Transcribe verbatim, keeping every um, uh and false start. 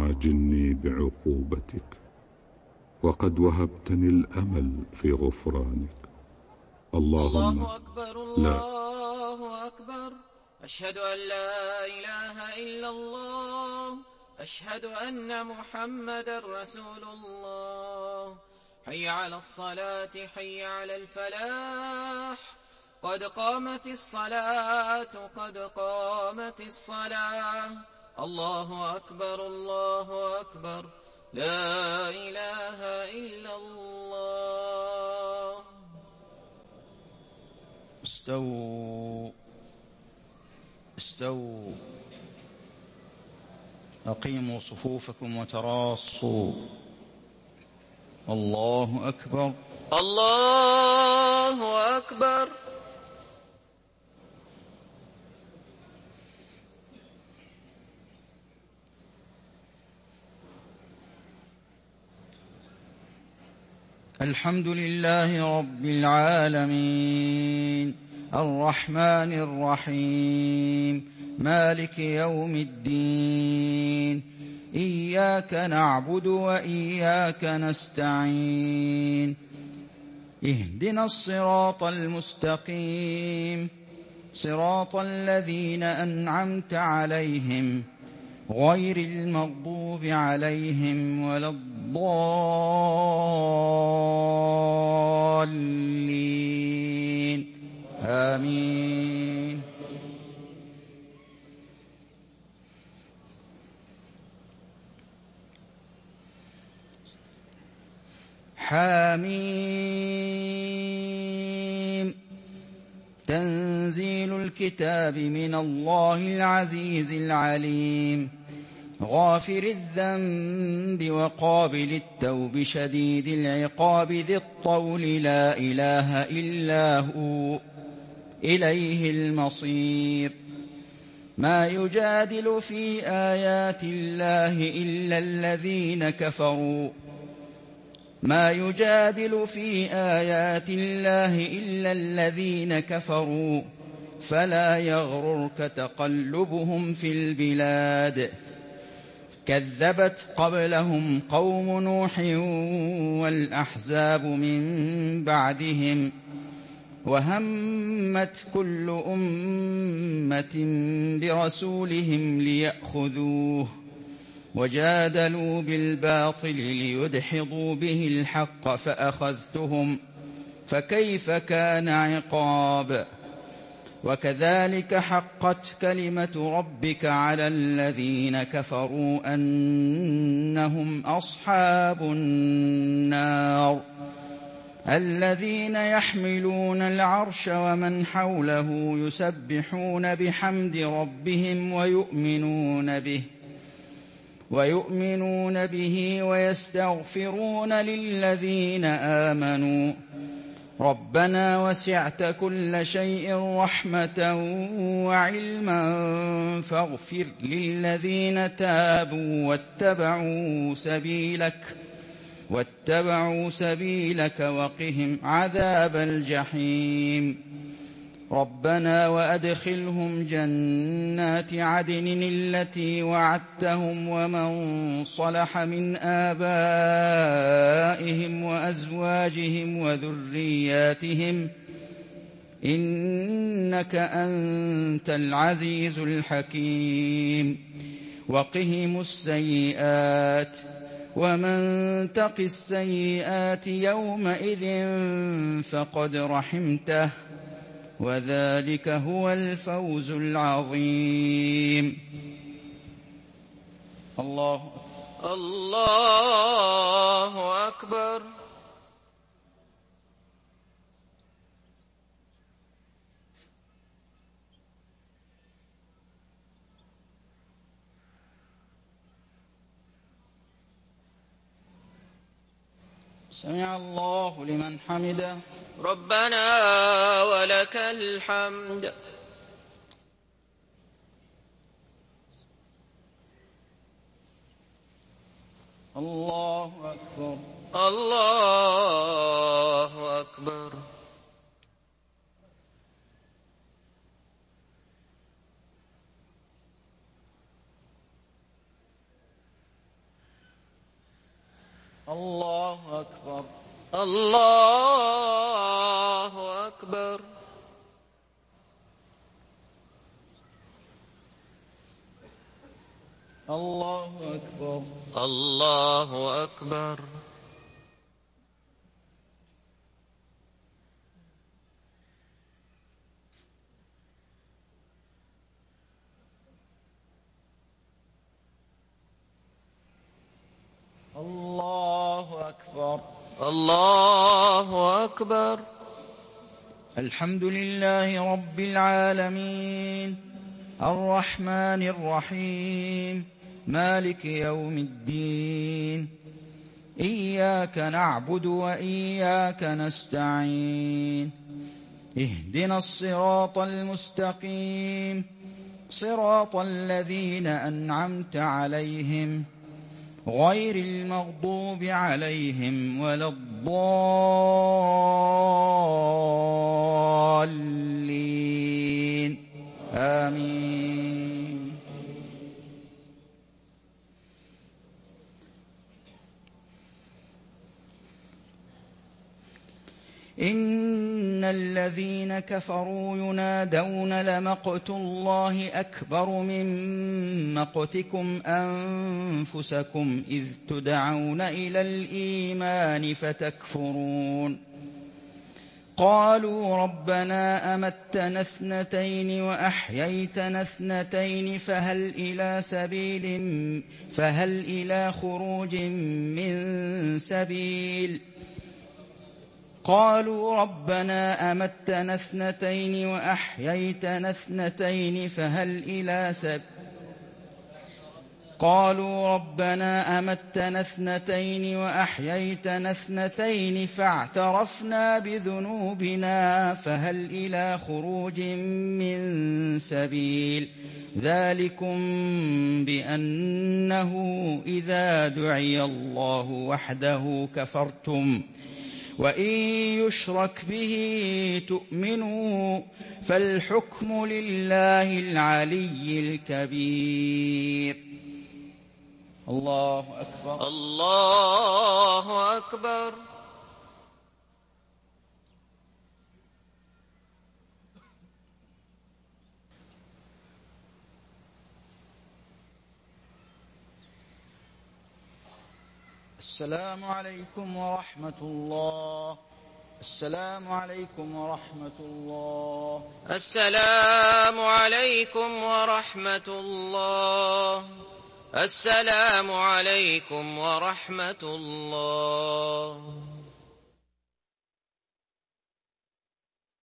عاجلني بعقوبتك، وقد وهبتني الأمل في غفرانك. اللهم الله أكبر الله أكبر، أشهد أن لا إله إلا الله، أشهد أن محمدا رسول الله. حي على الصلاة، حي على الفلاح، قد قامت الصلاة، قد قامت الصلاة. الله أكبر الله أكبر، لا إله إلا الله. استووا استووا أقيموا صفوفكم وتراصوا. الله أكبر الله أكبر. الحمد لله رب العالمين، الرحمن الرحيم، مالك يوم الدين، إياك نعبد وإياك نستعين، اهدنا الصراط المستقيم، صراط الذين أنعمت عليهم غير المغضوب عليهم ولا الضالين، آمين. حاميم. تنزيل الكتاب من الله العزيز العليم، غافر الذنب وقابل التوب، شديد العقاب، ذي الطول، لا إله إلا هو، إليه المصير. ما يجادل في آيات الله إلا الذين كفروا ما يجادل في آيات الله إلا الذين كفروا، فلا يغررك تقلبهم في البلاد. كذبت قبلهم قوم نوح والأحزاب من بعدهم، وهمت كل أمة برسولهم ليأخذوه، وجادلوا بالباطل ليدحضوا به الحق، فأخذتهم فكيف كان عقاب. وكذلك حقت كلمة ربك على الذين كفروا أنهم أصحاب النار. الذين يحملون العرش ومن حوله يسبحون بحمد ربهم ويؤمنون به ويؤمنون به ويستغفرون للذين آمنوا ربنا وسعت كل شيء رحمة وعلما فاغفر للذين تابوا واتبعوا سبيلك واتبعوا سبيلك وقهم عذاب الجحيم. ربنا وأدخلهم جنات عدن التي وعدتهم ومن صلح من آبائهم وأزواجهم وذرياتهم إنك أنت العزيز الحكيم. وقهم السيئات ومن تق السيئات يومئذ فقد رحمته، وذلك هو الفوز العظيم. الله الله أكبر. سمع الله لمن حمده. ربنا ولك الحمد. الله أكبر. الله أكبر. الله أكبر. الله أكبر. الله أكبر. الله أكبر. الله أكبر. الله أكبر. الحمد لله رب العالمين الرحمن الرحيم مالك يوم الدين إياك نعبد وإياك نستعين اهدنا الصراط المستقيم صراط الذين أنعمت عليهم غير المغضوب عليهم ولا الضالين آمين. إن الذين كفروا ينادون لمقت الله أكبر من مقتكم أنفسكم إذ تدعون إلى الإيمان فتكفرون. قالوا ربنا أمتنا اثنتين وأحييتنا اثنتين فهل إلى سبيل فهل إلى خروج من سبيل قالوا ربنا أمتنا اثنتين وأحييتنا اثنتين فهل إلى سبيل قالوا ربنا أمتنا اثنتين وأحييتنا اثنتين فاعترفنا بذنوبنا فهل إلى خروج من سبيل ذلكم بأنه إذا دعي الله وحده كفرتم وإن يشرك به تؤمنوا فالحكم لله العلي الكبير. الله أكبر. الله أكبر. السلام عليكم ورحمة الله. السلام عليكم ورحمة الله. السلام عليكم ورحمة الله. السلام عليكم ورحمة الله.